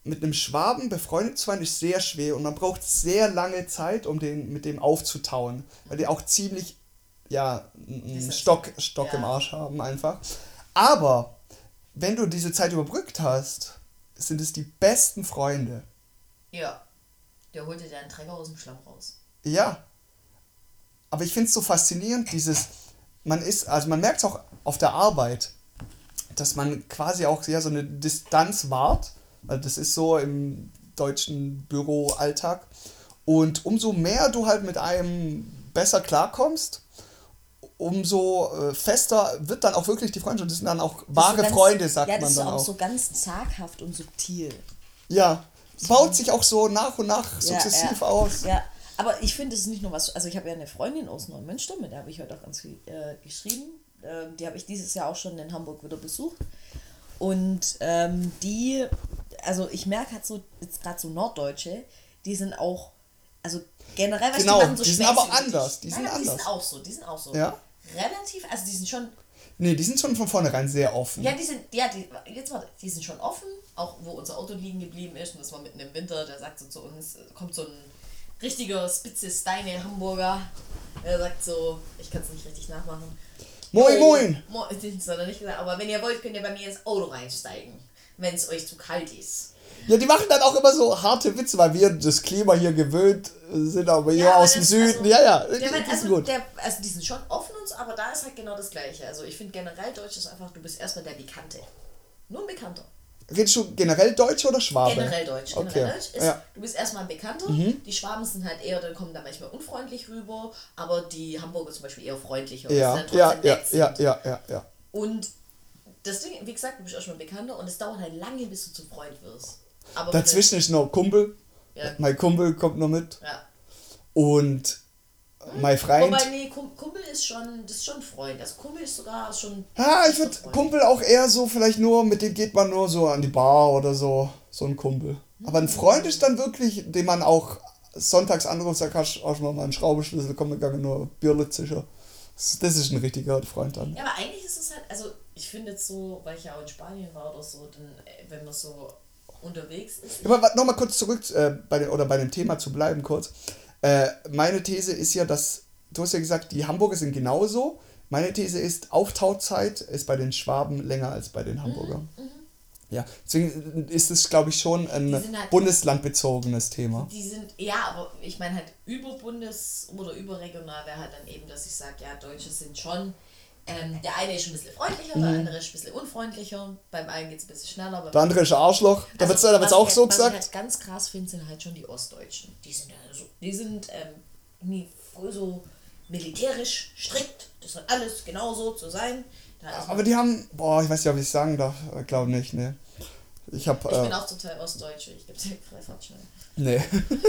mit einem Schwaben befreundet zu sein, ist sehr schwer und man braucht sehr lange Zeit, um mit dem aufzutauen, weil die auch ziemlich, einen Stock im Arsch haben einfach. Aber wenn du diese Zeit überbrückt hast, sind es die besten Freunde. Ja, der holt dir deinen Träger aus dem Schlamm raus. Ja, aber ich finde es so faszinierend, man merkt es auch auf der Arbeit, dass man quasi auch so eine Distanz wahrt, weil das ist so im deutschen Büroalltag. Und umso mehr du halt mit einem besser klarkommst, umso fester wird dann auch wirklich die Freundschaft. Das sind dann auch wahre Freunde, sagt man dann auch. Ja, das ist auch so ganz zaghaft und subtil. Ja, baut sich auch so nach und nach sukzessiv aus. Ja, aber ich finde, es ist nicht nur was, also ich habe ja eine Freundin aus Neumünster, mit der habe ich heute auch ganz viel geschrieben. Die habe ich dieses Jahr auch schon in Hamburg wieder besucht. Und also ich merke halt so, jetzt gerade so Norddeutsche, die sind auch, also generell, was genau, die machen, so die sind aber anders. Die sind auch so. Ja. Relativ, also die sind schon... Nee, die sind schon von vornherein sehr offen. Ja, die sind schon offen, auch wo unser Auto liegen geblieben ist, und das war mitten im Winter, der sagt so zu uns, kommt so ein richtiger spitze Steine Hamburger, der sagt so, ich kann es nicht richtig nachmachen. Moin! Das hat er nicht gesagt, aber wenn ihr wollt, könnt ihr bei mir ins Auto reinsteigen, wenn es euch zu kalt ist. Ja, die machen dann auch immer so harte Witze, weil wir das Klima hier gewöhnt sind, aber hier aus dem Süden. Die sind schon offen und so, aber da ist halt genau das Gleiche. Also ich finde generell Deutsch ist einfach, du bist erstmal der Bekannte. Nur ein Bekannter. Redest du generell Deutsch oder Schwabe? Generell Deutsch. Okay. Generell Deutsch ist, du bist erstmal ein Bekannter. Die Schwaben sind halt eher, dann kommen da manchmal unfreundlich rüber, aber die Hamburger zum Beispiel eher freundlicher. Ja. Und das Ding, wie gesagt, du bist erstmal ein Bekannter und es dauert halt lange, bis du zum Freund wirst. Aber dazwischen ist noch Kumpel. Ja. Mein Kumpel kommt noch mit. Ja. Und mein Freund. Wobei, nee, Kumpel ist schon Freund. Also Kumpel ist sogar schon... Ja, ich würde Kumpel auch eher so, vielleicht nur, mit dem geht man nur so an die Bar oder so. So ein Kumpel. Aber ein Freund ist dann wirklich, den man auch sonntags anruft, sagt, hast du auch schon mal einen Schraubenschlüssel, komm, wir gehen nur Bierle sicher. Das ist ein richtiger Freund dann. Ja, aber eigentlich ist es halt, also ich finde jetzt so, weil ich ja auch in Spanien war oder so, dann, wenn man so unterwegs ist. Aber nochmal kurz zurück bei dem Thema zu bleiben kurz. Meine These ist ja, dass, du hast ja gesagt, die Hamburger sind genauso. Meine These ist, Auftauzeit ist bei den Schwaben länger als bei den Hamburgern. Ja, deswegen ist es, glaube ich, schon ein halt bundeslandbezogenes Thema. Die sind, ja, aber ich meine halt überbundes- oder überregional wäre halt dann eben, dass ich sage, ja, Deutsche sind schon, der eine ist ein bisschen freundlicher, der andere ist ein bisschen unfreundlicher, beim einen geht es ein bisschen schneller. Der andere ist ein Arschloch, da wird es auch so gesagt. Was ich halt ganz krass finde, sind halt schon die Ostdeutschen. Die sind nie so militärisch strikt, das hat alles genauso zu sein. Aber die haben, ich weiß nicht, ob ich es sagen darf, glaube nicht, ne. Ich bin auch total Ostdeutsche, ich gebe dir Freifahrtschein. Nee.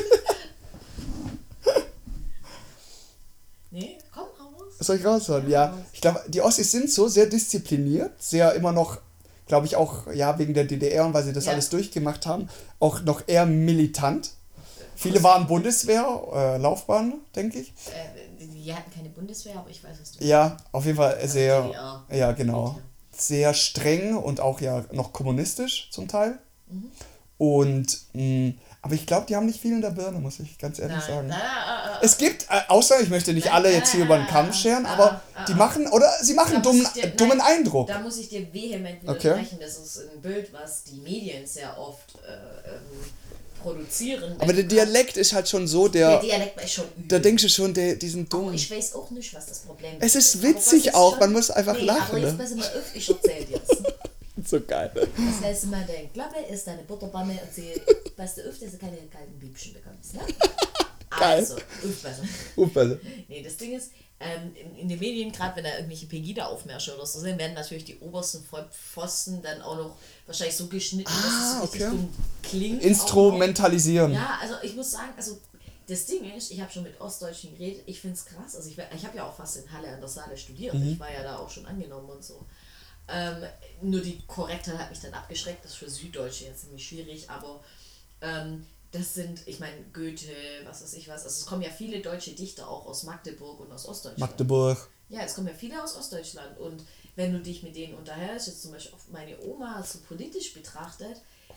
Nee, komm, raus. Soll ich raushauen? Ja. Ich glaube, die Ossis sind so sehr diszipliniert, sehr immer noch, glaube ich auch, ja, wegen der DDR und weil sie das alles durchgemacht haben, auch noch eher militant. Viele waren Bundeswehr, Laufbahn, denke ich. Die hatten keine Bundeswehr, aber ich weiß, was du meinst. Ja, auf jeden Fall sehr, DDR. ja genau, sehr streng und auch ja noch kommunistisch zum Teil. Und, aber ich glaube, die haben nicht viel in der Birne, muss ich ganz ehrlich sagen. Es gibt, außer ich möchte nicht alle jetzt hier über den Kamm scheren, aber die machen, oder sie machen dummen Eindruck. Da muss ich dir vehement widersprechen, das ist ein Bild, was die Medien sehr oft produzieren. Aber der Dialekt ist halt schon so, der Dialekt ist schon übel. Da denkst du schon, die sind dumm. Aber ich weiß auch nicht, was das Problem ist. Es ist witzig auch, man muss einfach lachen. Aber jetzt pass mal auf, ich erzähl dir's. So geil. Das heißt immer, deine Klappe ist deine Butterbamme, erzähl, pass du auf, dass du keine kalten Biebchen bekommst, ne? Geil. Also, aufpassen. Nee, das Ding ist, in den Medien, gerade wenn da irgendwelche Pegida-Aufmärsche oder so sind, werden natürlich die obersten Pfosten dann auch noch wahrscheinlich so geschnitten, dass es richtig dumm klingt. Instrumentalisieren. Ja, also ich muss sagen, also das Ding ist, ich habe schon mit Ostdeutschen geredet, ich finde es krass, also ich habe ja auch fast in Halle an der Saale studiert, ich war ja da auch schon angenommen und so. Nur die Korrektheit hat mich dann abgeschreckt, das ist für Süddeutsche jetzt ziemlich schwierig, aber das sind, ich meine, Goethe, was weiß ich was, also es kommen ja viele deutsche Dichter auch aus Magdeburg und aus Ostdeutschland. Magdeburg. Ja, es kommen ja viele aus Ostdeutschland und wenn du dich mit denen unterhältst, jetzt zum Beispiel auf meine Oma so politisch betrachtet,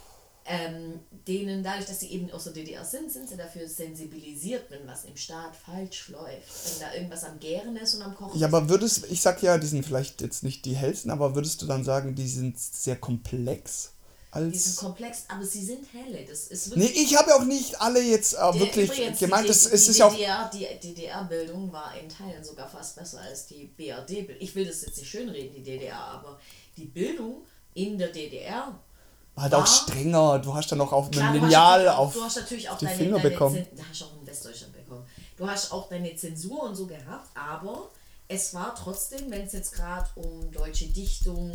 denen dadurch, dass sie eben aus der DDR sind sie dafür sensibilisiert, wenn was im Staat falsch läuft. Wenn da irgendwas am Gären ist und am Kochen. Ja, aber ich sag ja, die sind vielleicht jetzt nicht die hellsten, aber würdest du dann sagen, die sind sehr komplex? Die sind komplex, aber sie sind helle. Das ist wirklich. Nee, ich habe ja auch nicht alle jetzt wirklich übrigens, gemeint, die ist ja auch. Die DDR-Bildung war in Teilen sogar fast besser als die BRD-Bildung. Ich will das jetzt nicht schönreden, die DDR, aber die Bildung in der DDR Halt auch strenger, du hast dann auch auf klar, einem Lineal auf du hast natürlich auch die Finger bekommen. Du hast auch in Westdeutschland bekommen. Du hast auch deine Zensur und so gehabt, aber es war trotzdem, wenn es jetzt gerade um deutsche Dichtung,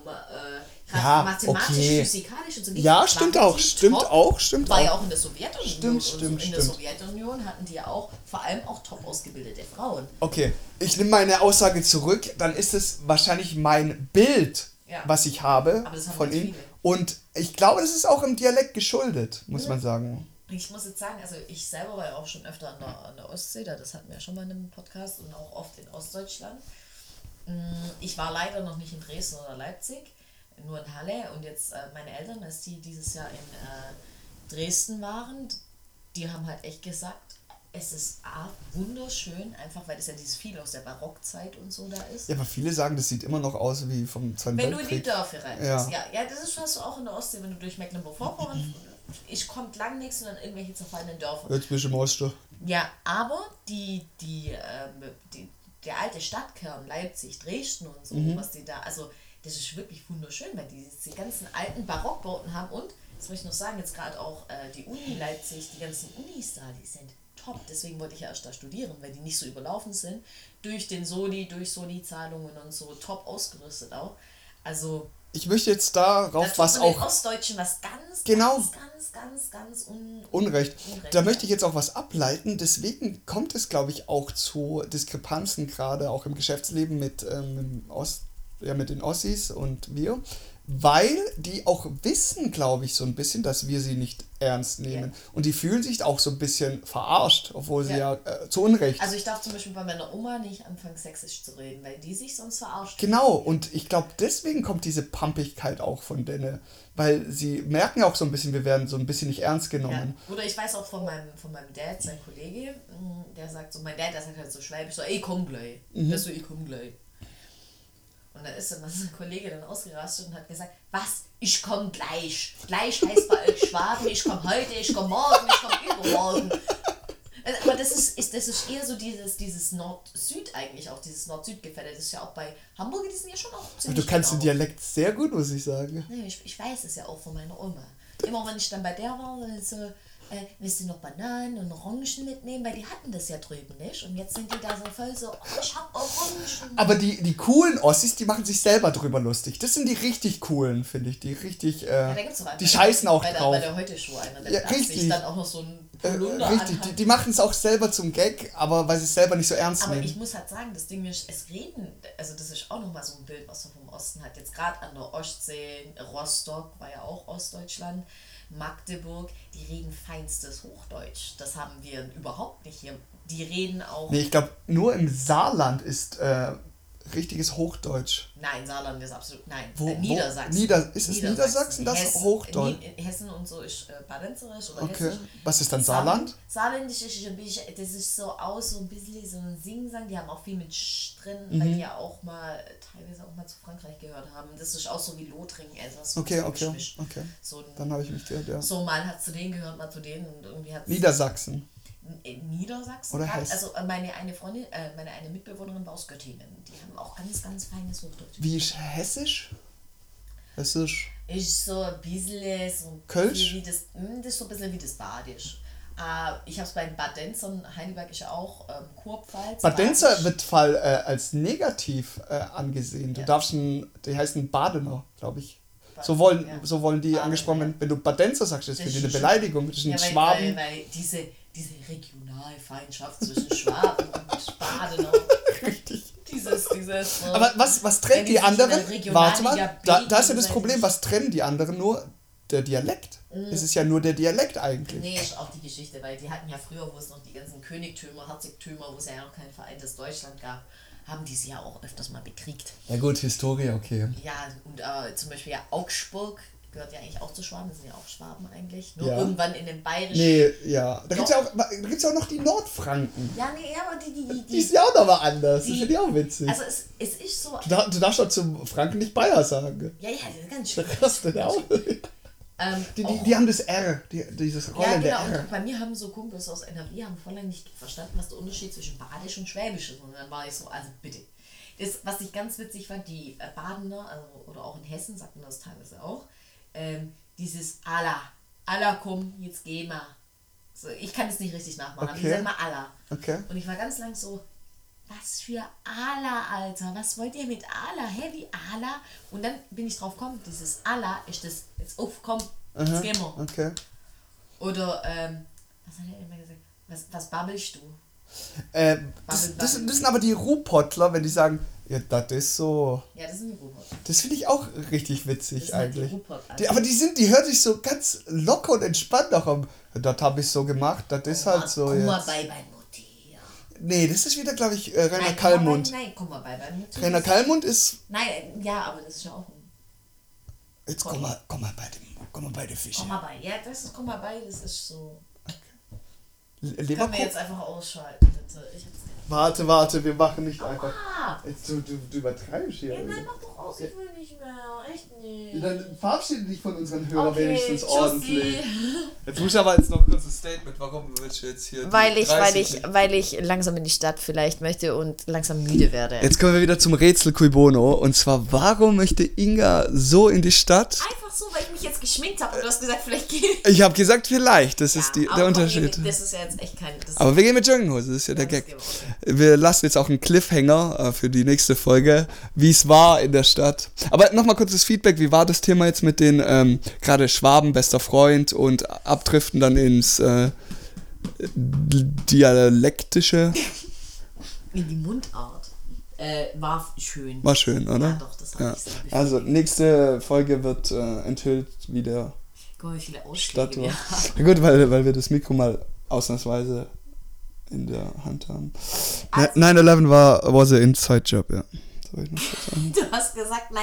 mathematisch-physikalisch und so geht. Ja, stimmt auch. War ja auch in der Sowjetunion. Stimmt. In der Sowjetunion hatten die ja auch, vor allem auch top ausgebildete Frauen. Okay, ich nehme meine Aussage zurück, dann ist es wahrscheinlich mein Bild, was ich habe von ihnen. Und ich glaube, das ist auch im Dialekt geschuldet, muss man sagen. Ich muss jetzt sagen, also ich selber war ja auch schon öfter an der Ostsee, das hatten wir ja schon mal in einem Podcast und auch oft in Ostdeutschland. Ich war leider noch nicht in Dresden oder Leipzig, nur in Halle, und jetzt meine Eltern, als die dieses Jahr in Dresden waren, die haben halt echt gesagt, es ist wunderschön, einfach weil das ja dieses viel aus der Barockzeit und so da ist. Ja, aber viele sagen, das sieht immer noch aus wie vom Zweiten Weltkrieg. Wenn du in die Dörfer reingehst. Ja, das hast du auch in der Ostsee, wenn du durch Mecklenburg-Vorpommern, ich komme lang nichts und dann irgendwelche zerfallenen Dörfer. Jetzt bist du im Osten. Ja, aber der alte Stadtkern, Leipzig, Dresden und so, was die da, also das ist wirklich wunderschön, weil die ganzen alten Barockbauten haben, und, das möchte ich noch sagen, jetzt gerade auch die Uni Leipzig, die ganzen Unis da, die sind top, deswegen wollte ich ja erst da studieren, weil die nicht so überlaufen sind, durch Soli-Zahlungen und so, top ausgerüstet auch, also... Ich möchte jetzt darauf, was auch... den Ostdeutschen was ganz Unrecht. Da möchte ich jetzt auch was ableiten, deswegen kommt es, glaube ich, auch zu Diskrepanzen, gerade auch im Geschäftsleben mit den Ossis und wir, weil die auch wissen, glaube ich, so ein bisschen, dass wir sie nicht ernst nehmen. Ja. Und die fühlen sich auch so ein bisschen verarscht, obwohl sie zu Unrecht... Also ich darf zum Beispiel bei meiner Oma nicht anfangen, sächsisch zu reden, weil die sich sonst verarscht. Genau, und ich glaube, deswegen kommt diese Pampigkeit auch von denen, weil sie merken ja auch so ein bisschen, wir werden so ein bisschen nicht ernst genommen. Ja. Oder ich weiß auch von meinem Dad, sein Kollege, der sagt so, mein Dad, der sagt halt so schwäbisch, so, ey, komm gleich. Das so, ich komm gleich. Und dann ist dann mein Kollege dann ausgerastet und hat gesagt, was? Ich komm gleich. Gleich heißt bei euch Schwaben, ich komm heute, ich komm morgen, ich komm übermorgen. Aber das ist eher so dieses Nord-Süd eigentlich, auch dieses Nord-Süd-Gefälle. Das ist ja auch bei Hamburger, die sind ja schon auch ziemlich... Du kannst den Dialekt sehr gut, muss ich sagen. Nee, ich weiß es ja auch von meiner Oma. Immer wenn ich dann bei der war, so... willst du noch Bananen und Orangen mitnehmen? Weil die hatten das ja drüben nicht. Und jetzt sind die da so voll so, ich hab Orangen. Aber die coolen Ossis, die machen sich selber drüber lustig. Das sind die richtig coolen, finde ich. Die richtig, da gibt's doch einen, die scheißen auch drauf. Bei der Heute-Show einer, der sich dann auch noch so ein Polunder richtig, die machen es auch selber zum Gag, aber weil sie es selber nicht so ernst nehmen. Aber ich muss halt sagen, das Ding ist, es reden, also das ist auch nochmal so ein Bild, was man vom Osten hat. Jetzt gerade an der Ostsee, Rostock war ja auch Ostdeutschland, Magdeburg, die reden feinstes Hochdeutsch. Das haben wir überhaupt nicht hier. Die reden auch... Nee, ich glaube, nur im Saarland ist richtiges Hochdeutsch. Nein, Saarland ist absolut... Nein, Niedersachsen. Ist es Niedersachsen, das Hochdeutsch? Hessen und so ist badenzerisch oder okay. hessisch. Was ist dann Saarland? Saarländisch ist ein bisschen... Das ist so so ein bisschen so ein Singsang. Die haben auch viel mit Sch drin, weil die ja auch mal... teilweise auch mal zu Frankreich gehört haben. Das ist auch so wie Lothringen. Also okay. So dann habe ich mich gehört, ja. So mal hat zu denen gehört, mal zu denen. Und irgendwie hat's Niedersachsen. Niedersachsen. Oder Hessen. Also meine eine Mitbewohnerin war aus Göttingen. Die haben auch ganz, ganz feines Hochdeutsch. Wie ist Hessisch? Hessisch. Ist so ein bisschen so Kölsch? Wie das ist so ein bisschen wie das Badisch. Ich habe es bei den Badenzern, Heidelberg ist ja auch Kurpfalz. Badenzer wird als negativ angesehen. Du darfst die heißen Badener, glaube ich. So wollen die angesprochen werden. Wenn du Badenzer sagst, ist das für die eine Beleidigung. Das sind Schwaben. Weil diese Regionalfeindschaft zwischen Schwaben und Badener. Richtig. Dieses aber was trennt die anderen? Warte mal, da ist ja das Problem, was trennen die anderen? Nur der Dialekt. Es ist ja nur der Dialekt eigentlich. Nee, ist auch die Geschichte, weil die hatten ja früher, wo es noch die ganzen Königtümer, Herzogtümer, wo es ja noch kein vereintes Deutschland gab, haben die sie ja auch öfters mal bekriegt. Ja gut, Historie, okay. Ja, und zum Beispiel ja Augsburg gehört ja eigentlich auch zu Schwaben, das sind ja auch Schwaben eigentlich. Nur Ja. irgendwann in dem Bayerischen. Nee, ja. Da gibt's ja auch noch die Nordfranken. Ja, nee, aber Die ist ja auch noch mal anders. Das finde ich auch witzig. Also es ist so. Du darfst doch zum Franken nicht Bayer sagen. Ja, das ist ganz schön. Das denn auch. Die haben das R, dieses rollende ja, genau. R. Und bei mir haben so Kumpels aus NRW haben voll nicht verstanden, was der Unterschied zwischen Badisch und Schwäbisch ist. Und dann war ich so, also bitte. Das, was ich ganz witzig fand, die Badener, also, oder auch in Hessen, sagt man das teilweise auch, dieses Allah komm, jetzt geh mal. So, ich kann das nicht richtig nachmachen, aber die sagen mal Allah. Okay. Und ich war ganz lang so, was für Allah, Alter, was wollt ihr mit Allah? Hä, wie Allah? Und dann bin ich drauf gekommen, dieses Allah ist das, jetzt komm, jetzt gehen wir. Okay. Oder, was hat er immer gesagt? Was babbelst du? Das sind aber die Ruhrpottler, wenn die sagen, ja, das ist so. Ja, das sind die Ruhrpottler. Das finde ich auch richtig witzig Das eigentlich. sind die Aber die hören sich so ganz locker und entspannt auch am. Das habe ich so gemacht, das ist halt so. Komm mal jetzt. bei Mutti. Ja. Nee, das ist wieder, glaube ich, Rainer Kallmund. Nein, komm mal bei Mutti. Rainer Kallmund ist. Nein, ja, aber das ist ja auch ein. Jetzt komm mal bei den Fischen. Komm mal bei. Ja, das ist komm mal bei, das ist so. Können wir Leberkuchen? jetzt einfach ausschalten, bitte. Ich hab's nicht. Warte, wir machen nicht einfach. Ah! Jetzt, du übertreibst hier. Ja, nein, mach doch aus, ich will nicht mehr. Echt nicht. Dann verabschiede dich von unseren Hörern Okay, wenigstens tschüssi. ordentlich. Jetzt muss ich aber noch kurz ein Statement, warum willst du jetzt hier. Weil ich langsam in die Stadt vielleicht möchte und langsam müde werde. Jetzt kommen wir wieder zum Rätsel Cui Bono. Und zwar, warum möchte Inga so in die Stadt? Einfach so, weil ich mich jetzt geschminkt habe und du hast gesagt, vielleicht geht. Ich habe gesagt, vielleicht. Das ist aber der Unterschied. Das ist ja jetzt echt kein. Aber wir gehen mit Jogginghose, das ist ja der Gag. Wir lassen jetzt auch einen Cliffhanger für die nächste Folge, wie es war in der Stadt. Aber nochmal kurzes Feedback, wie war das Thema jetzt mit den gerade Schwaben, bester Freund und abdriften dann ins Dialektische? In die Mundart. War schön. War schön, oder? Ja, doch, das hat mich sehr befriedigt. Also, nächste Folge wird enthüllt, wie der Guck mal, wie viele Stadt Ausschläge war. wir haben. Ja, gut, weil wir das Mikro mal ausnahmsweise in der Hand haben. Also- 9/11 was an inside job, ja. Soll ich noch kurz sagen? Du hast gesagt,